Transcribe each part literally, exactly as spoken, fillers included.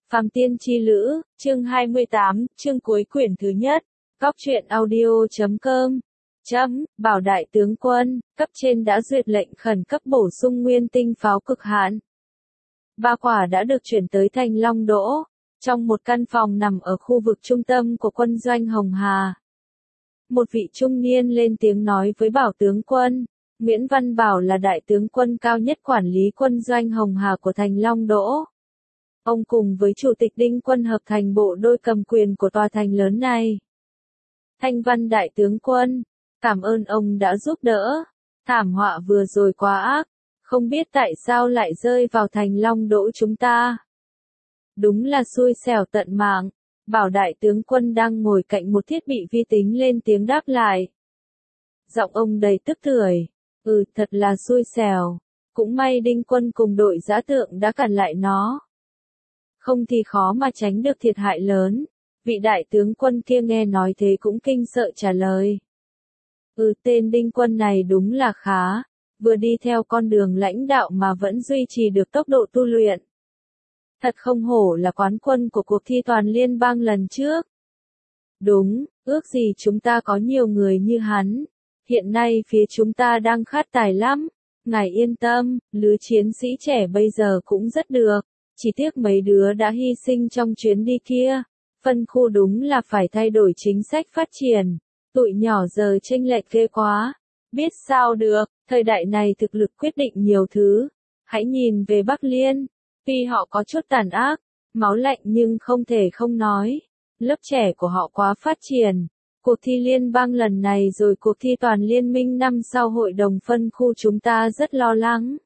Phàm Tiên Chi Lữ, chương hai mươi tám, chương cuối quyển thứ nhất. Góc truyện audio chấm com. Chấm, bảo đại tướng quân, cấp trên đã duyệt lệnh khẩn cấp bổ sung nguyên tinh pháo cực hạn. Ba quả đã được chuyển tới thành Long Đỗ, trong một căn phòng nằm ở khu vực trung tâm của quân doanh Hồng Hà. Một vị trung niên lên tiếng nói với bảo tướng quân, Nguyễn Văn Bảo là đại tướng quân cao nhất quản lý quân doanh Hồng Hà của thành Long Đỗ. Ông cùng với Chủ tịch Đinh Quân hợp thành bộ đôi cầm quyền của tòa thành lớn này. Thanh Văn đại tướng quân, cảm ơn ông đã giúp đỡ. Thảm họa vừa rồi quá ác, không biết tại sao lại rơi vào thành Long Đỗ chúng ta. Đúng là xui xẻo tận mạng. Bảo đại tướng quân đang ngồi cạnh một thiết bị vi tính lên tiếng đáp lại. Giọng ông đầy tức tưởi. Ừ, thật là xui xẻo. Cũng may Đinh Quân cùng đội giã tượng đã cản lại nó. Không thì khó mà tránh được thiệt hại lớn. Vị đại tướng quân kia nghe nói thế cũng kinh sợ trả lời. Ừ, tên Đinh Quân này đúng là khá. Vừa đi theo con đường lãnh đạo mà vẫn duy trì được tốc độ tu luyện. Thật không hổ là quán quân của cuộc thi toàn liên bang lần trước. Đúng, ước gì chúng ta có nhiều người như hắn. Hiện nay phía chúng ta đang khát tài lắm. Ngài yên tâm, lứa chiến sĩ trẻ bây giờ cũng rất được. Chỉ tiếc mấy đứa đã hy sinh trong chuyến đi kia. Phân khu đúng là phải thay đổi chính sách phát triển. Tụi nhỏ giờ chênh lệch ghê quá. Biết sao được, thời đại này thực lực quyết định nhiều thứ. Hãy nhìn về Bắc Liên. Tuy họ có chút tàn ác, máu lạnh nhưng không thể không nói. Lớp trẻ của họ quá phát triển. Cuộc thi liên bang lần này rồi cuộc thi toàn liên minh năm sau hội đồng phân khu chúng ta rất lo lắng.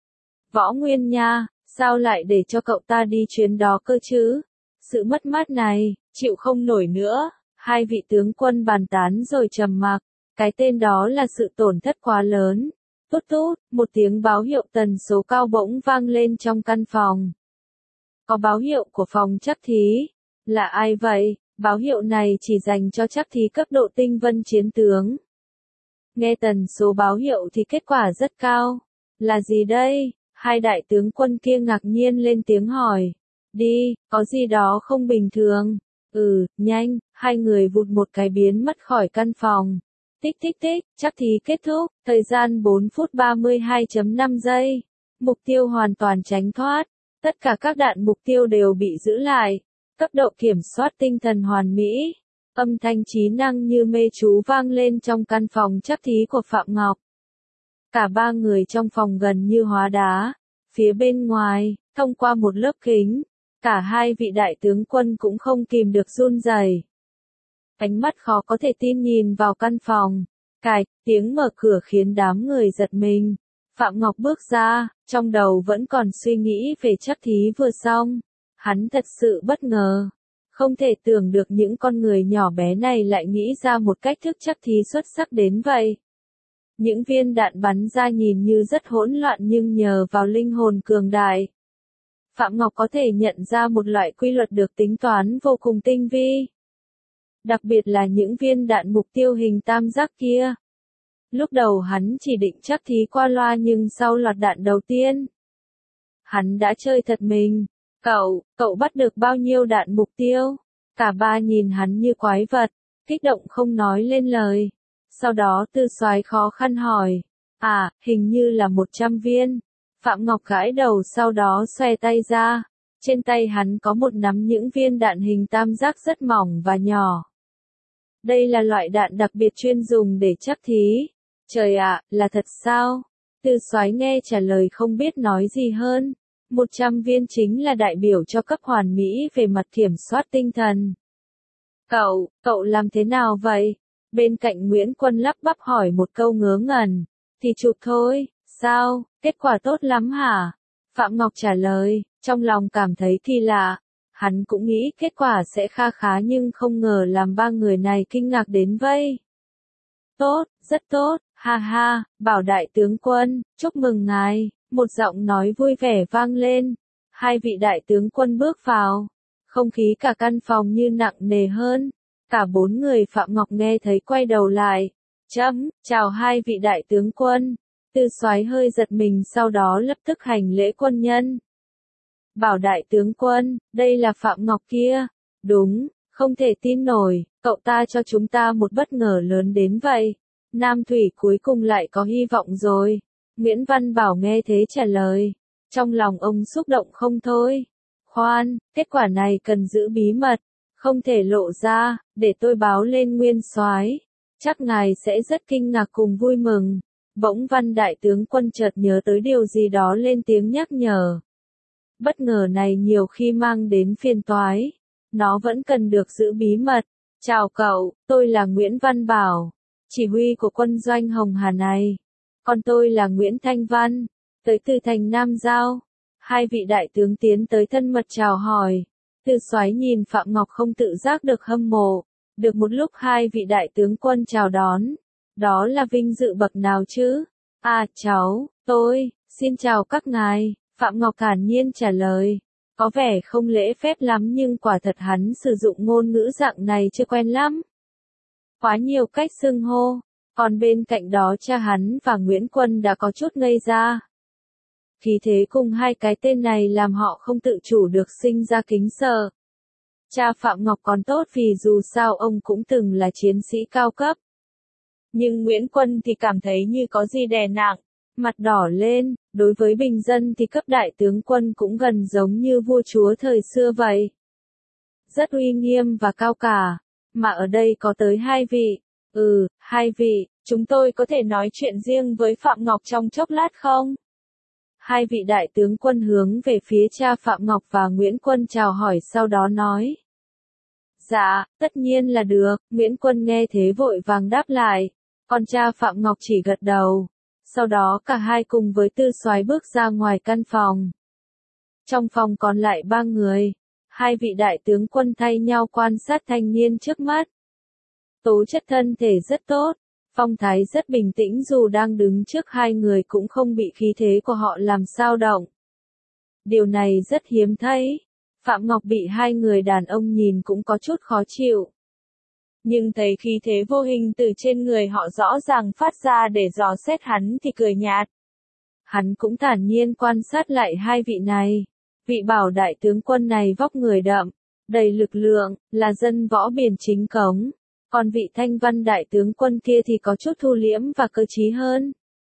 Võ Nguyên nha, sao lại để cho cậu ta đi chuyến đó cơ chứ? Sự mất mát này, chịu không nổi nữa. Hai vị tướng quân bàn tán rồi trầm mặc. Cái tên đó là sự tổn thất quá lớn. Tút tút, một tiếng báo hiệu tần số cao bỗng vang lên trong căn phòng. Có báo hiệu của phòng chắc thí. Là ai vậy? Báo hiệu này chỉ dành cho chắc thí cấp độ tinh vân chiến tướng. Nghe tần số báo hiệu thì kết quả rất cao. Là gì đây? Hai đại tướng quân kia ngạc nhiên lên tiếng hỏi. Đi, có gì đó không bình thường. Ừ, nhanh, hai người vụt một cái biến mất khỏi căn phòng. Tích tích tích, chắc thí kết thúc, thời gian bốn phút ba mươi hai phẩy năm giây. Mục tiêu hoàn toàn tránh thoát. Tất cả các đạn mục tiêu đều bị giữ lại. Cấp độ kiểm soát tinh thần hoàn mỹ. Âm thanh trí năng như mê chú vang lên trong căn phòng chắc thí của Phạm Ngọc. Cả ba người trong phòng gần như hóa đá. Phía bên ngoài, thông qua một lớp kính, cả hai vị đại tướng quân cũng không kìm được run rẩy. Ánh mắt khó có thể tin nhìn vào căn phòng. Cạch, tiếng mở cửa khiến đám người giật mình. Phạm Ngọc bước ra, trong đầu vẫn còn suy nghĩ về chắc thí vừa xong. Hắn thật sự bất ngờ. Không thể tưởng được những con người nhỏ bé này lại nghĩ ra một cách thức chắc thí xuất sắc đến vậy. Những viên đạn bắn ra nhìn như rất hỗn loạn nhưng nhờ vào linh hồn cường đại. Phạm Ngọc có thể nhận ra một loại quy luật được tính toán vô cùng tinh vi. Đặc biệt là những viên đạn mục tiêu hình tam giác kia. Lúc đầu hắn chỉ định chắc thí qua loa nhưng sau loạt đạn đầu tiên, hắn đã chơi thật mình. Cậu, cậu bắt được bao nhiêu đạn mục tiêu? Cả ba nhìn hắn như quái vật, kích động không nói lên lời. Sau đó Tư Soái khó khăn hỏi. À, hình như là một trăm viên. Phạm Ngọc gãi đầu sau đó xòe tay ra. Trên tay hắn có một nắm những viên đạn hình tam giác rất mỏng và nhỏ. Đây là loại đạn đặc biệt chuyên dùng để chắc thí. Trời ạ, là thật sao? Tư Soái nghe trả lời không biết nói gì hơn. một trăm viên chính là đại biểu cho cấp hoàn mỹ về mặt kiểm soát tinh thần. Cậu, cậu làm thế nào vậy? Bên cạnh Nguyễn Quân lắp bắp hỏi một câu ngớ ngẩn. Thì chụp thôi, sao, kết quả tốt lắm hả? Phạm Ngọc trả lời, trong lòng cảm thấy kỳ lạ. Hắn cũng nghĩ kết quả sẽ kha khá nhưng không ngờ làm ba người này kinh ngạc đến vây. Tốt, rất tốt, ha ha, bảo đại tướng quân, chúc mừng ngài. Một giọng nói vui vẻ vang lên. Hai vị đại tướng quân bước vào. Không khí cả căn phòng như nặng nề hơn. Cả bốn người Phạm Ngọc nghe thấy quay đầu lại. Chấm, chào hai vị đại tướng quân. Tư Soái hơi giật mình sau đó lập tức hành lễ quân nhân. Bảo đại tướng quân, đây là Phạm Ngọc kia. Đúng, không thể tin nổi, cậu ta cho chúng ta một bất ngờ lớn đến vậy. Nam Thủy cuối cùng lại có hy vọng rồi. Nguyễn Văn Bảo nghe thế trả lời. Trong lòng ông xúc động không thôi. Khoan, kết quả này cần giữ bí mật, không thể lộ ra, để tôi báo lên nguyên soái. Chắc ngài sẽ rất kinh ngạc cùng vui mừng. Bỗng Văn đại tướng quân chợt nhớ tới điều gì đó lên tiếng nhắc nhở. Bất ngờ này nhiều khi mang đến phiền toái. Nó vẫn cần được giữ bí mật. Chào cậu, tôi là Nguyễn Văn Bảo, chỉ huy của quân doanh Hồng Hà này. Còn tôi là Nguyễn Thanh Văn, tới từ thành Nam Giao. Hai vị đại tướng tiến tới thân mật chào hỏi. Từ Soái nhìn Phạm Ngọc không tự giác được hâm mộ. Được một lúc hai vị đại tướng quân chào đón. Đó là vinh dự bậc nào chứ? À cháu, tôi, xin chào các ngài. Phạm Ngọc thản nhiên trả lời. Có vẻ không lễ phép lắm nhưng quả thật hắn sử dụng ngôn ngữ dạng này chưa quen lắm. Quá nhiều cách xưng hô. Còn bên cạnh đó cha hắn và Nguyễn Quân đã có chút ngây ra. Khí thế cùng hai cái tên này làm họ không tự chủ được sinh ra kính sợ. Cha Phạm Ngọc còn tốt vì dù sao ông cũng từng là chiến sĩ cao cấp. Nhưng Nguyễn Quân thì cảm thấy như có gì đè nặng, mặt đỏ lên, đối với bình dân thì cấp đại tướng quân cũng gần giống như vua chúa thời xưa vậy. Rất uy nghiêm và cao cả, mà ở đây có tới hai vị. Ừ, hai vị, chúng tôi có thể nói chuyện riêng với Phạm Ngọc trong chốc lát không? Hai vị đại tướng quân hướng về phía cha Phạm Ngọc và Nguyễn Quân chào hỏi sau đó nói. Dạ, tất nhiên là được, Nguyễn Quân nghe thế vội vàng đáp lại, còn cha Phạm Ngọc chỉ gật đầu. Sau đó cả hai cùng với Tư Soái bước ra ngoài căn phòng. Trong phòng còn lại ba người, hai vị đại tướng quân thay nhau quan sát thanh niên trước mắt. Tố chất thân thể rất tốt, phong thái rất bình tĩnh dù đang đứng trước hai người cũng không bị khí thế của họ làm xao động. Điều này rất hiếm thấy. Phạm Ngọc bị hai người đàn ông nhìn cũng có chút khó chịu. Nhưng thấy khí thế vô hình từ trên người họ rõ ràng phát ra để dò xét hắn thì cười nhạt. Hắn cũng thản nhiên quan sát lại hai vị này. Vị Bảo đại tướng quân này vóc người đậm, đầy lực lượng, là dân võ biển chính cống. Còn vị Thanh Văn đại tướng quân kia thì có chút thu liễm và cơ trí hơn.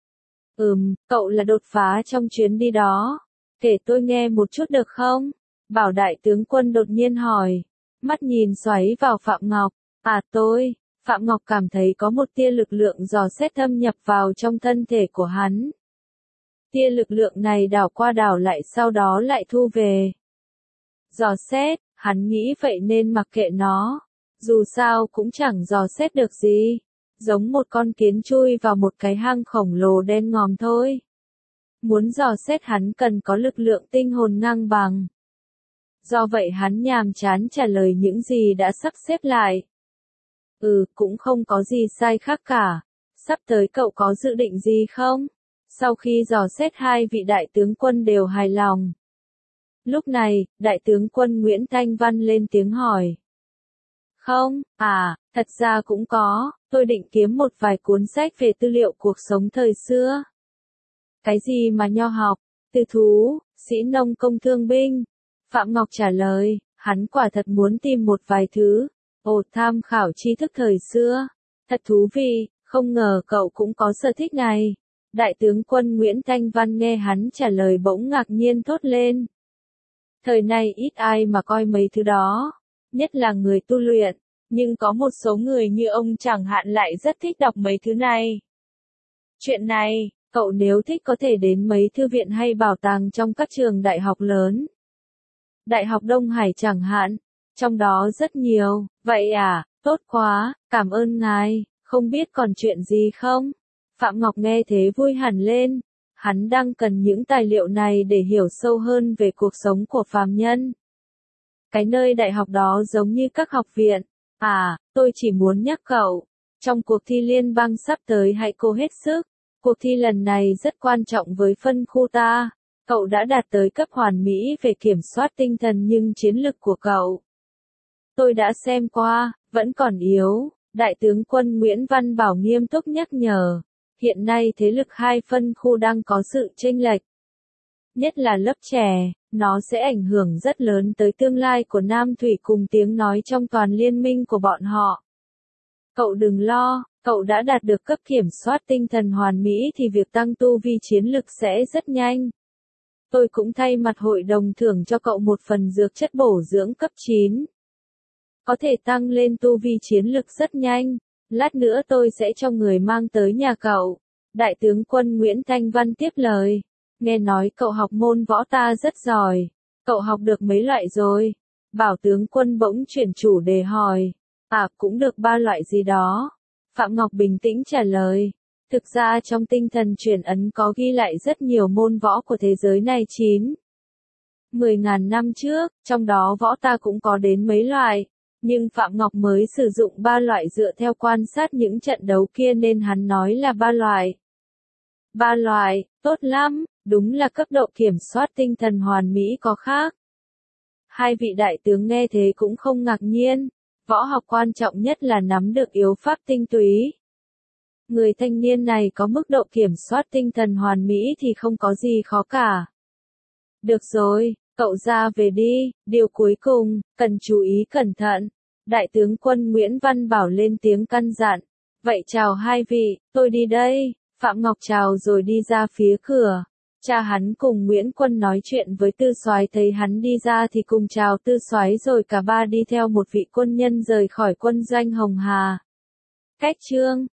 Ừm, cậu là đột phá trong chuyến đi đó. Kể tôi nghe một chút được không? Bảo đại tướng quân đột nhiên hỏi. Mắt nhìn xoáy vào Phạm Ngọc. À tôi, Phạm Ngọc cảm thấy có một tia lực lượng dò xét thâm nhập vào trong thân thể của hắn. Tia lực lượng này đảo qua đảo lại sau đó lại thu về. Dò xét, hắn nghĩ vậy nên mặc kệ nó. Dù sao cũng chẳng dò xét được gì. Giống một con kiến chui vào một cái hang khổng lồ đen ngòm thôi. Muốn dò xét hắn cần có lực lượng tinh hồn ngang bằng. Do vậy hắn nhàm chán trả lời những gì đã sắp xếp lại. Ừ, cũng không có gì sai khác cả. Sắp tới cậu có dự định gì không? Sau khi dò xét hai vị đại tướng quân đều hài lòng. Lúc này, đại tướng quân Nguyễn Thanh Văn lên tiếng hỏi. Không, à, thật ra cũng có, tôi định kiếm một vài cuốn sách về tư liệu cuộc sống thời xưa. Cái gì mà nho học, tư thú, sĩ nông công thương binh? Phạm Ngọc trả lời, hắn quả thật muốn tìm một vài thứ. Ồ, tham khảo tri thức thời xưa. Thật thú vị, không ngờ cậu cũng có sở thích này. Đại tướng quân Nguyễn Thanh Văn nghe hắn trả lời bỗng ngạc nhiên thốt lên. Thời này ít ai mà coi mấy thứ đó, nhất là người tu luyện, nhưng có một số người như ông chẳng hạn lại rất thích đọc mấy thứ này. Chuyện này, cậu nếu thích có thể đến mấy thư viện hay bảo tàng trong các trường đại học lớn. Đại học Đông Hải chẳng hạn, trong đó rất nhiều. Vậy à, tốt quá, cảm ơn ngài, không biết còn chuyện gì không? Phạm Ngọc nghe thế vui hẳn lên, hắn đang cần những tài liệu này để hiểu sâu hơn về cuộc sống của phàm nhân. Cái nơi đại học đó giống như các học viện. À, tôi chỉ muốn nhắc cậu, trong cuộc thi liên bang sắp tới hãy cố hết sức. Cuộc thi lần này rất quan trọng với phân khu ta. Cậu đã đạt tới cấp hoàn mỹ về kiểm soát tinh thần nhưng chiến lực của cậu, tôi đã xem qua, vẫn còn yếu. Đại tướng quân Nguyễn Văn Bảo nghiêm túc nhắc nhở. Hiện nay thế lực hai phân khu đang có sự chênh lệch. nhất là lớp trẻ, nó sẽ ảnh hưởng rất lớn tới tương lai của Nam Thủy cùng tiếng nói trong toàn liên minh của bọn họ. Cậu đừng lo, cậu đã đạt được cấp kiểm soát tinh thần hoàn mỹ thì việc tăng tu vi chiến lực sẽ rất nhanh. Tôi cũng thay mặt hội đồng thưởng cho cậu một phần dược chất bổ dưỡng cấp chín. Có thể tăng lên tu vi chiến lực rất nhanh. Lát nữa tôi sẽ cho người mang tới nhà cậu. Đại tướng quân Nguyễn Thanh Văn tiếp lời. Nghe nói cậu học môn võ ta rất giỏi. Cậu học được mấy loại rồi? Bảo tướng quân bỗng chuyển chủ đề hỏi. À, cũng được ba loại gì đó. Phạm Ngọc bình tĩnh trả lời. Thực ra trong tinh thần truyền ấn có ghi lại rất nhiều môn võ của thế giới này chín. Mười ngàn năm trước, trong đó võ ta cũng có đến mấy loại. Nhưng Phạm Ngọc mới sử dụng ba loại dựa theo quan sát những trận đấu kia nên hắn nói là ba loại. Ba loại, tốt lắm, đúng là cấp độ kiểm soát tinh thần hoàn mỹ có khác. Hai vị đại tướng nghe thế cũng không ngạc nhiên. Võ học quan trọng nhất là nắm được yếu pháp tinh túy. Người thanh niên này có mức độ kiểm soát tinh thần hoàn mỹ thì không có gì khó cả. Được rồi, cậu ra về đi, điều cuối cùng, cần chú ý cẩn thận. Đại tướng quân Nguyễn Văn Bảo lên tiếng căn dặn. Vậy chào hai vị, tôi đi đây. Phạm Ngọc chào rồi đi ra phía cửa. Cha hắn cùng Nguyễn Quân nói chuyện với Tư Soái, thấy hắn đi ra thì cùng chào Tư Soái rồi cả ba đi theo một vị quân nhân rời khỏi quân doanh Hồng Hà. Cách chương